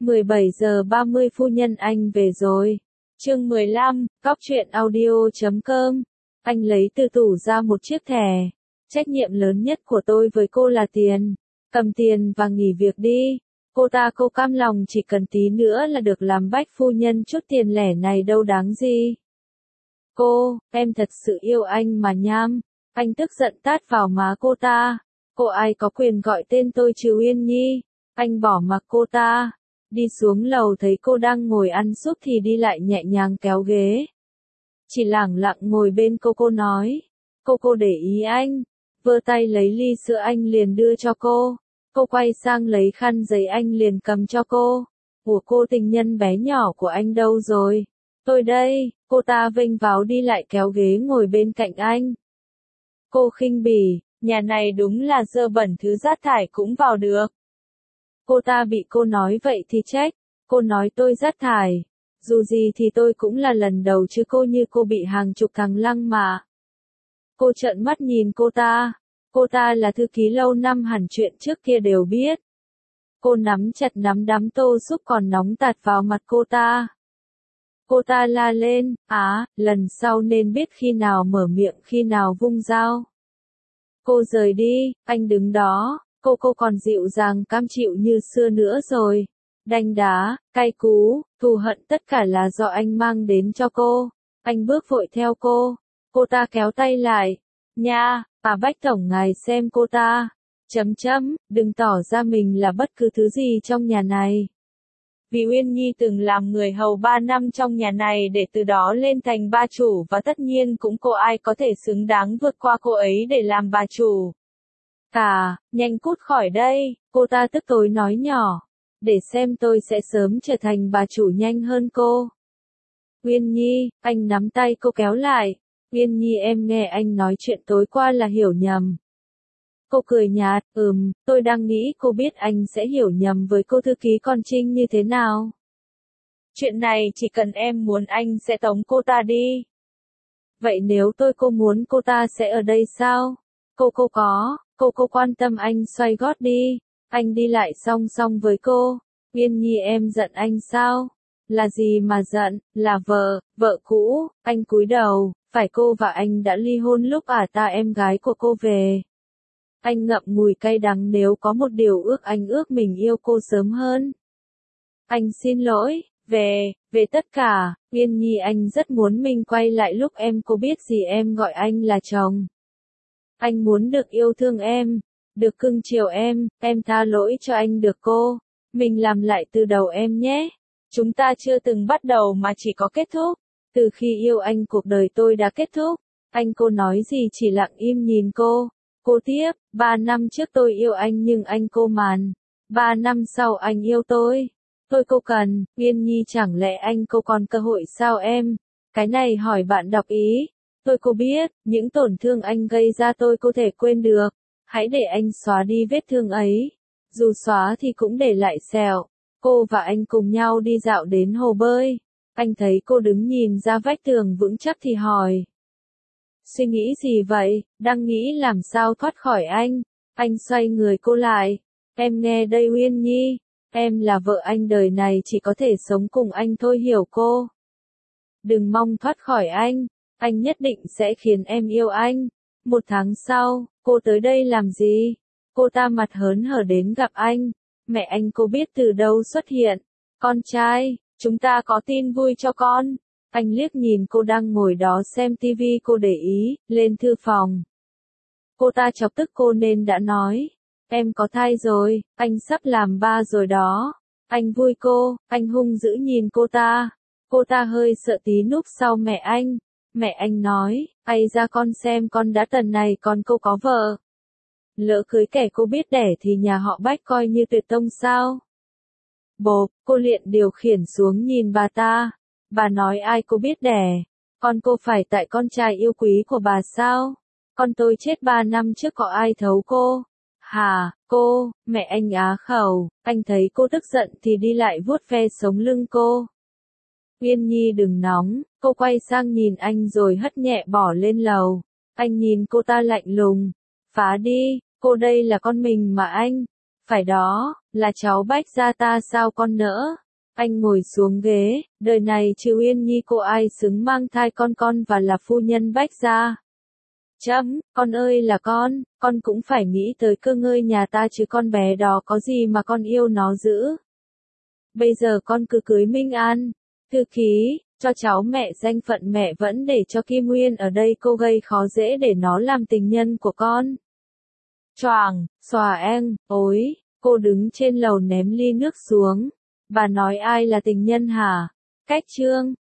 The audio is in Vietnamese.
17 giờ 30 phu nhân anh về rồi. Chương 15, Cóc truyện audio.com. Anh lấy từ tủ ra một chiếc thẻ. Trách nhiệm lớn nhất của tôi với cô là tiền. Cầm tiền và nghỉ việc đi. Cô cam lòng chỉ cần tí nữa là được làm bách phu nhân, chút tiền lẻ này đâu đáng gì. Em thật sự yêu anh mà nham. Anh tức giận tát vào má cô ta. Cô ai có quyền gọi tên tôi chứ Uyên Nhi. Anh bỏ mặc cô ta. Đi xuống lầu thấy cô đang ngồi ăn súp thì đi lại nhẹ nhàng kéo ghế. Chỉ lẳng lặng ngồi bên cô nói. Cô để ý anh. Vơ tay lấy ly sữa anh liền đưa cho cô. Cô quay sang lấy khăn giấy anh liền cầm cho cô. Ủa, cô tình nhân bé nhỏ của anh đâu rồi? Tôi đây. Cô ta vênh váo đi lại kéo ghế ngồi bên cạnh anh. Cô khinh bỉ, nhà này đúng là dơ bẩn, thứ rác thải cũng vào được. Cô ta bị cô nói vậy thì trách. Cô nói tôi rác thải. Dù gì thì tôi cũng là lần đầu chứ như cô bị hàng chục thằng lăng mà. Cô trợn mắt nhìn cô ta. Cô ta là thư ký lâu năm, hẳn chuyện trước kia đều biết. Cô nắm chặt nắm đấm tô súp còn nóng tạt vào mặt cô ta. Cô ta la lên, lần sau nên biết khi nào mở miệng khi nào vung dao. Cô rời đi, anh đứng đó, cô còn dịu dàng cam chịu như xưa nữa rồi. Đanh đá, cay cú, thù hận tất cả là do anh mang đến cho cô. Anh bước vội theo cô ta kéo tay lại. Nha, Bách tổng ngài xem cô ta. Đừng tỏ ra mình là bất cứ thứ gì trong nhà này. Vì Uyên Nhi từng làm người hầu 3 năm trong nhà này để từ đó lên thành bà chủ, và tất nhiên cũng cô ai có thể xứng đáng vượt qua cô ấy để làm bà chủ. Nhanh cút khỏi đây, cô ta tức tối nói nhỏ. Để xem tôi sẽ sớm trở thành bà chủ nhanh hơn cô. Uyên Nhi, anh nắm tay cô kéo lại. Uyên Nhi, em nghe anh nói chuyện tối qua là hiểu nhầm. Cô cười nhạt, tôi đang nghĩ cô biết anh sẽ hiểu nhầm với cô thư ký con Trinh như thế nào. Chuyện này chỉ cần em muốn anh sẽ tống cô ta đi. Vậy nếu cô muốn cô ta sẽ ở đây sao? Cô quan tâm anh xoay gót đi. Anh đi lại song song với cô. Uyên Nhi, em giận anh sao? Là gì mà giận, là vợ cũ. Anh cúi đầu, phải cô và anh đã ly hôn lúc em gái của cô về. Anh ngậm ngùi cay đắng, nếu có một điều ước anh ước mình yêu cô sớm hơn. Anh xin lỗi, về tất cả, Uyên Nhi, anh rất muốn mình quay lại lúc cô biết gì em gọi anh là chồng. Anh muốn được yêu thương em, được cưng chiều em tha lỗi cho anh được cô. Mình làm lại từ đầu em nhé. Chúng ta chưa từng bắt đầu mà chỉ có kết thúc. Từ khi yêu anh cuộc đời tôi đã kết thúc. Cô nói gì chỉ lặng im nhìn cô. Cô tiếp, 3 năm trước tôi yêu anh nhưng anh cô màn. 3 năm sau anh yêu tôi. Cô cần, Uyên Nhi, chẳng lẽ cô còn cơ hội sao em? Cái này hỏi bạn đọc ý. Cô biết, những tổn thương anh gây ra tôi có thể quên được. Hãy để anh xóa đi vết thương ấy. Dù xóa thì cũng để lại sẹo. Cô và anh cùng nhau đi dạo đến hồ bơi. Anh thấy cô đứng nhìn ra vách tường vững chắc thì hỏi. Suy nghĩ gì vậy? Đang nghĩ làm sao thoát khỏi anh. Anh xoay người cô lại. Em nghe đây Uyên Nhi. Em là vợ anh, đời này chỉ có thể sống cùng anh thôi, hiểu cô. Đừng mong thoát khỏi anh. Anh nhất định sẽ khiến em yêu anh. 1 tháng sau, cô tới đây làm gì? Cô ta mặt hớn hở đến gặp anh. Mẹ anh cô biết từ đâu xuất hiện. Con trai, chúng ta có tin vui cho con. Anh liếc nhìn cô đang ngồi đó xem tivi, cô để ý, lên thư phòng. Cô ta chọc tức cô nên đã nói. Em có thai rồi, anh sắp làm ba rồi đó. Anh vui cô, anh hung dữ nhìn cô ta. Cô ta hơi sợ tí núp sau mẹ anh. Mẹ anh nói, ai ra con xem con đã tần này còn cô có vợ. Lỡ cưới kẻ cô biết đẻ thì nhà họ Bách coi như tuyệt tông sao? Bộp, cô liền điều khiển xuống nhìn bà ta. Bà nói ai cô biết đẻ? Con cô phải tại con trai yêu quý của bà sao? Con tôi chết 3 năm trước có ai thấu cô? Hả, cô, mẹ anh á khẩu. Anh thấy cô tức giận thì đi lại vuốt ve sống lưng cô. Uyên Nhi, đừng nóng. Cô quay sang nhìn anh rồi hất nhẹ bỏ lên lầu. Anh nhìn cô ta lạnh lùng. Phá đi, cô đây là con mình mà anh. Phải đó, là cháu Bách gia ta sao con nỡ. Anh ngồi xuống ghế, đời này trừ Uyên Nhi cô ai xứng mang thai con và là phu nhân Bách gia. Chấm, con ơi là con cũng phải nghĩ tới cơ ngơi nhà ta chứ con bé đó có gì mà con yêu nó dữ. Bây giờ con cứ cưới Minh An. Thư ký, cho cháu mẹ danh phận mẹ vẫn để cho Kim Nguyên ở đây cô gây khó dễ để nó làm tình nhân của con. Choàng, xòa eng, ối, cô đứng trên lầu ném ly nước xuống. Bà nói ai là tình nhân hả? Cách trương,